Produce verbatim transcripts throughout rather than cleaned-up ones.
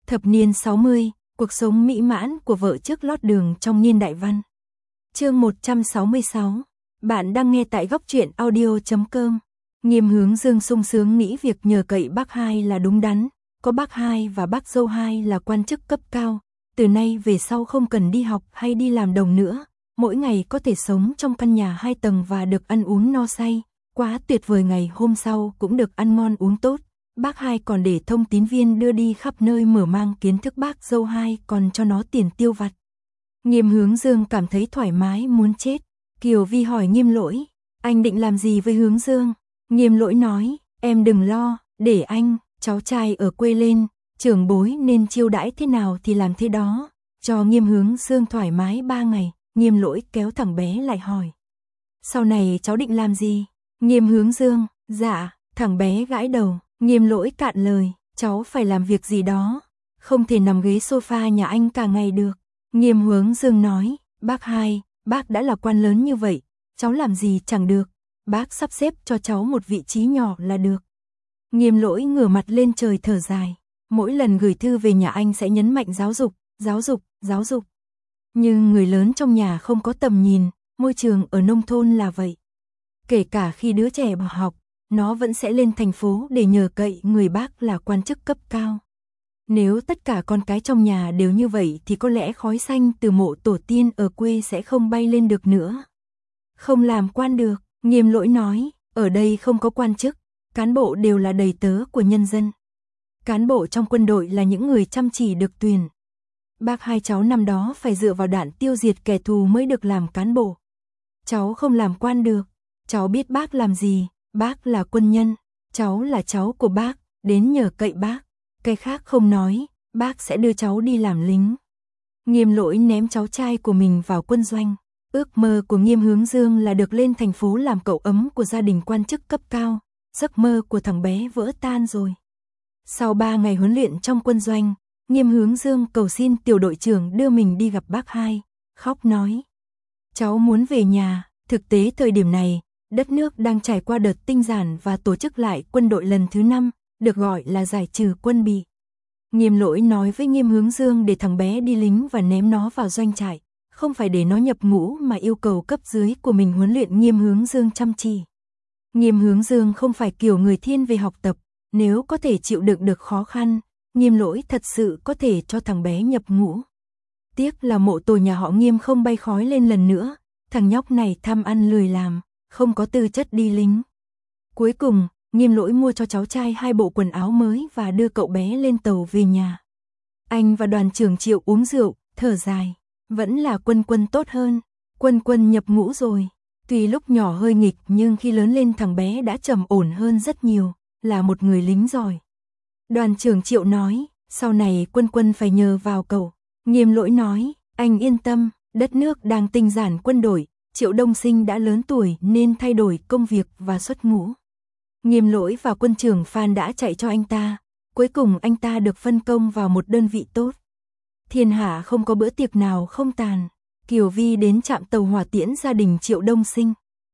Thập niên sáu mươi, cuộc sống mỹ mãn của vợ trước lót đường trong niên đại văn. Chương một trăm sáu mươi sáu. Bạn đang nghe tại góc truyện audio chấm com. Nghiêm Hướng Dương sung sướng nghĩ việc nhờ cậy bác hai là đúng đắn, có bác hai và bác dâu hai là quan chức cấp cao, từ nay về sau không cần đi học hay đi làm đồng nữa, mỗi ngày có thể sống trong căn nhà hai tầng và được ăn uống no say, quá tuyệt vời. Ngày hôm sau cũng được ăn ngon uống tốt. Bác hai còn để thông tín viên đưa đi khắp nơi mở mang kiến thức, bác dâu hai còn cho nó tiền tiêu vặt. Nghiêm Hướng Dương cảm thấy thoải mái muốn chết. Kiều Vi hỏi Nghiêm Lỗi, anh định làm gì với Hướng Dương? Nghiêm Lỗi nói, em đừng lo, để anh, cháu trai ở quê lên, trưởng bối nên chiêu đãi thế nào thì làm thế đó. Cho Nghiêm Hướng Dương thoải mái ba ngày, Nghiêm Lỗi kéo thằng bé lại hỏi, sau này cháu định làm gì? Nghiêm Hướng Dương, dạ, thằng bé gãi đầu. Nghiêm Lỗi cạn lời, cháu phải làm việc gì đó, không thể nằm ghế sofa nhà anh cả ngày được. Nghiêm Hướng Dương nói, bác hai, bác đã là quan lớn như vậy, cháu làm gì chẳng được, bác sắp xếp cho cháu một vị trí nhỏ là được. Nghiêm Lỗi ngửa mặt lên trời thở dài, mỗi lần gửi thư về nhà anh sẽ nhấn mạnh giáo dục, giáo dục, giáo dục. Nhưng người lớn trong nhà không có tầm nhìn, môi trường ở nông thôn là vậy. Kể cả khi đứa trẻ bỏ học, nó vẫn sẽ lên thành phố để nhờ cậy người bác là quan chức cấp cao. Nếu tất cả con cái trong nhà đều như vậy thì có lẽ khói xanh từ mộ tổ tiên ở quê sẽ không bay lên được nữa. Không làm quan được, Nghiêm Lỗi nói, ở đây không có quan chức, cán bộ đều là đầy tớ của nhân dân. Cán bộ trong quân đội là những người chăm chỉ được tuyển. Bác hai cháu năm đó phải dựa vào đạn tiêu diệt kẻ thù mới được làm cán bộ. Cháu không làm quan được, cháu biết bác làm gì. Bác là quân nhân, cháu là cháu của bác, đến nhờ cậy bác, cái khác không nói, bác sẽ đưa cháu đi làm lính. Nghiêm Lỗi ném cháu trai của mình vào quân doanh. Ước mơ của Nghiêm Hướng Dương là được lên thành phố làm cậu ấm của gia đình quan chức cấp cao. Giấc mơ của thằng bé vỡ tan rồi. Sau ba ngày huấn luyện trong quân doanh, Nghiêm Hướng Dương cầu xin tiểu đội trưởng đưa mình đi gặp bác hai, khóc nói, cháu muốn về nhà. Thực tế thời điểm này, đất nước đang trải qua đợt tinh giản và tổ chức lại quân đội lần thứ năm, được gọi là giải trừ quân bị. Nghiêm Lỗi nói với Nghiêm Hướng Dương để thằng bé đi lính và ném nó vào doanh trại, không phải để nó nhập ngũ mà yêu cầu cấp dưới của mình huấn luyện Nghiêm Hướng Dương chăm chỉ. Nghiêm Hướng Dương không phải kiểu người thiên về học tập, nếu có thể chịu đựng được khó khăn, Nghiêm Lỗi thật sự có thể cho thằng bé nhập ngũ. Tiếc là mộ tổ nhà họ Nghiêm không bay khói lên lần nữa, thằng nhóc này tham ăn lười làm, không có tư chất đi lính. Cuối cùng, Nghiêm Lỗi mua cho cháu trai hai bộ quần áo mới và đưa cậu bé lên tàu về nhà. Anh và đoàn trưởng Triệu uống rượu, thở dài, vẫn là Quân Quân tốt hơn. Quân Quân nhập ngũ rồi, tuy lúc nhỏ hơi nghịch nhưng khi lớn lên thằng bé đã trầm ổn hơn rất nhiều, là một người lính giỏi. Đoàn trưởng Triệu nói, sau này Quân Quân phải nhờ vào cậu. Nghiêm Lỗi nói, anh yên tâm, đất nước đang tinh giản quân đội. Triệu Đông Sinh đã lớn tuổi nên thay đổi công việc và xuất ngũ. Nghiêm Lỗi và quân trưởng Phan đã chạy cho anh ta, cuối cùng anh ta được phân công vào một đơn vị tốt. Thiên hạ không có bữa tiệc nào không tàn. Kiều Vi đến trạm tàu hỏa tiễn gia đình Triệu Đông Sinh.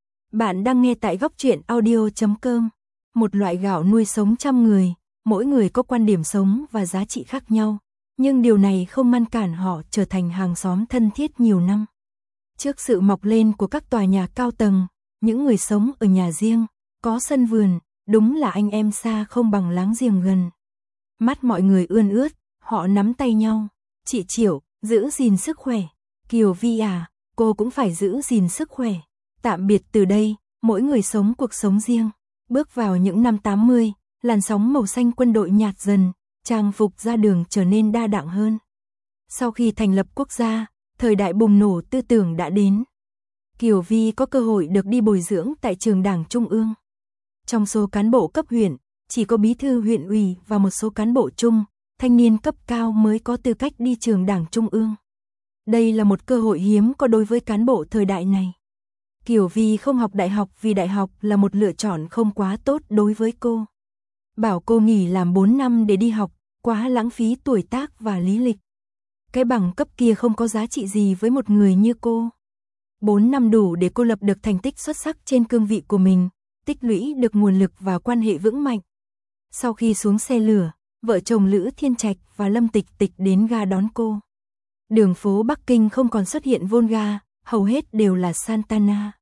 Bạn đang nghe tại góc truyện audio chấm com. Một loại gạo nuôi sống trăm người, mỗi người có quan điểm sống và giá trị khác nhau, nhưng điều này không ngăn cản họ trở thành hàng xóm thân thiết nhiều năm. Trước sự mọc lên của các tòa nhà cao tầng, những người sống ở nhà riêng, có sân vườn, đúng là anh em xa không bằng láng giềng gần. Mắt mọi người ươn ướt, họ nắm tay nhau. Chị Triệu, giữ gìn sức khỏe. Kiều Vi à, cô cũng phải giữ gìn sức khỏe. Tạm biệt từ đây, mỗi người sống cuộc sống riêng. Bước vào những năm tám mươi, làn sóng màu xanh quân đội nhạt dần, trang phục ra đường trở nên đa dạng hơn. Sau khi thành lập quốc gia, thời đại bùng nổ tư tưởng đã đến. Kiều Vi có cơ hội được đi bồi dưỡng tại trường Đảng Trung ương. Trong số cán bộ cấp huyện, chỉ có bí thư huyện ủy và một số cán bộ trung, thanh niên cấp cao mới có tư cách đi trường Đảng Trung ương. Đây là một cơ hội hiếm có đối với cán bộ thời đại này. Kiều Vi không học đại học vì đại học là một lựa chọn không quá tốt đối với cô. Bảo cô nghỉ làm bốn năm để đi học, quá lãng phí tuổi tác và lý lịch. Cái bằng cấp kia không có giá trị gì với một người như cô. bốn năm đủ để cô lập được thành tích xuất sắc trên cương vị của mình, tích lũy được nguồn lực và quan hệ vững mạnh. Sau khi xuống xe lửa, vợ chồng Lữ Thiên Trạch và Lâm Tịch Tịch đến ga đón cô. Đường phố Bắc Kinh không còn xuất hiện Volga, hầu hết đều là Santana.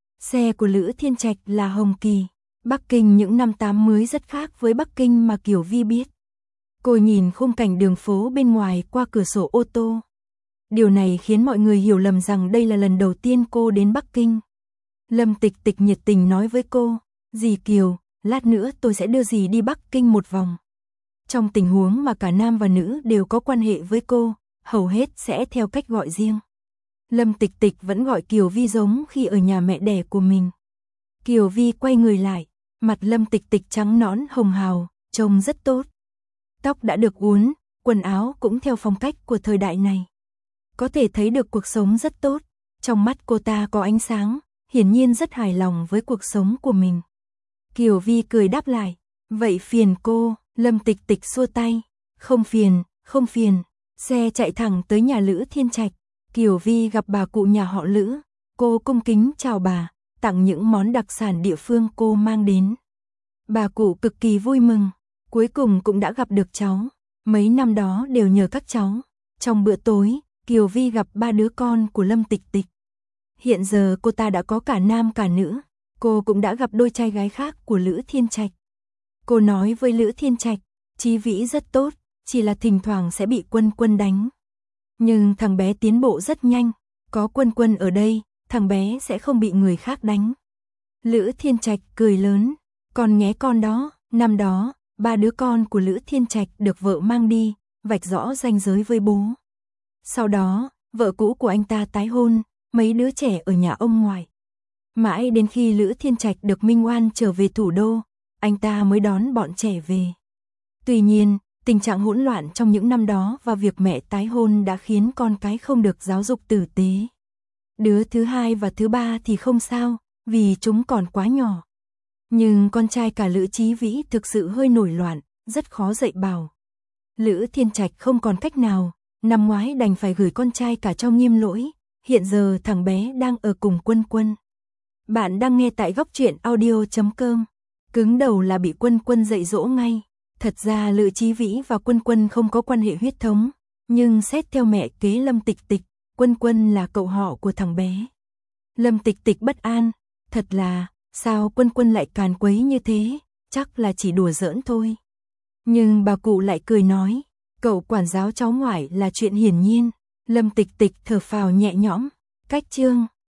Xe của Lữ Thiên Trạch là Hồng Kỳ. Bắc Kinh những năm tám mươi rất khác với Bắc Kinh mà Kiều Vi biết. Cô nhìn khung cảnh đường phố bên ngoài qua cửa sổ ô tô. Điều này khiến mọi người hiểu lầm rằng đây là lần đầu tiên cô đến Bắc Kinh. Lâm Tịch Tịch nhiệt tình nói với cô, dì Kiều, lát nữa tôi sẽ đưa dì đi Bắc Kinh một vòng. Trong tình huống mà cả nam và nữ đều có quan hệ với cô, hầu hết sẽ theo cách gọi riêng. Lâm Tịch Tịch vẫn gọi Kiều Vi giống khi ở nhà mẹ đẻ của mình. Kiều Vi quay người lại, mặt Lâm Tịch Tịch trắng nõn hồng hào, trông rất tốt. Tóc đã được uốn, quần áo cũng theo phong cách của thời đại này. Có thể thấy được cuộc sống rất tốt, trong mắt cô ta có ánh sáng, hiển nhiên rất hài lòng với cuộc sống của mình. Kiều Vi cười đáp lại, vậy phiền cô, Lâm Tịch Tịch xua tay, không phiền, không phiền. Xe chạy thẳng tới nhà Lữ Thiên Trạch, Kiều Vi gặp bà cụ nhà họ Lữ, cô cung kính chào bà, tặng những món đặc sản địa phương cô mang đến. Bà cụ cực kỳ vui mừng, cuối cùng cũng đã gặp được cháu, mấy năm đó đều nhờ các cháu. Trong bữa tối, Kiều Vi gặp ba đứa con của Lâm Tịch Tịch. Hiện giờ cô ta đã có cả nam cả nữ, cô cũng đã gặp đôi trai gái khác của Lữ Thiên Trạch. Cô nói với Lữ Thiên Trạch, Chí Vĩ rất tốt, chỉ là thỉnh thoảng sẽ bị Quân Quân đánh. Nhưng thằng bé tiến bộ rất nhanh, có Quân Quân ở đây, thằng bé sẽ không bị người khác đánh. Lữ Thiên Trạch cười lớn, con nhé con đó, năm đó, ba đứa con của Lữ Thiên Trạch được vợ mang đi, vạch rõ ranh giới với bố. Sau đó, vợ cũ của anh ta tái hôn, mấy đứa trẻ ở nhà ông ngoại. Mãi đến khi Lữ Thiên Trạch được minh oan trở về thủ đô, anh ta mới đón bọn trẻ về. Tuy nhiên, tình trạng hỗn loạn trong những năm đó và việc mẹ tái hôn đã khiến con cái không được giáo dục tử tế. Đứa thứ hai và thứ ba thì không sao, vì chúng còn quá nhỏ. Nhưng con trai cả Lữ Chí Vĩ thực sự hơi nổi loạn, rất khó dạy bảo. Lữ Thiên Trạch không còn cách nào, năm ngoái đành phải gửi con trai cả cho Nghiêm Lỗi, hiện giờ thằng bé đang ở cùng Quân Quân. Bạn đang nghe tại góc truyện audio chấm com. Cứng đầu là bị Quân Quân dạy dỗ ngay. Thật ra Lữ Chí Vĩ và Quân Quân không có quan hệ huyết thống, nhưng xét theo mẹ kế Lâm Tịch Tịch, Quân Quân là cậu họ của thằng bé. Lâm Tịch Tịch bất an, thật là, sao Quân Quân lại càn quấy như thế, chắc là chỉ đùa giỡn thôi. Nhưng bà cụ lại cười nói, cậu quản giáo cháu ngoại là chuyện hiển nhiên. Lâm Tịch Tịch thở phào nhẹ nhõm, cách chương.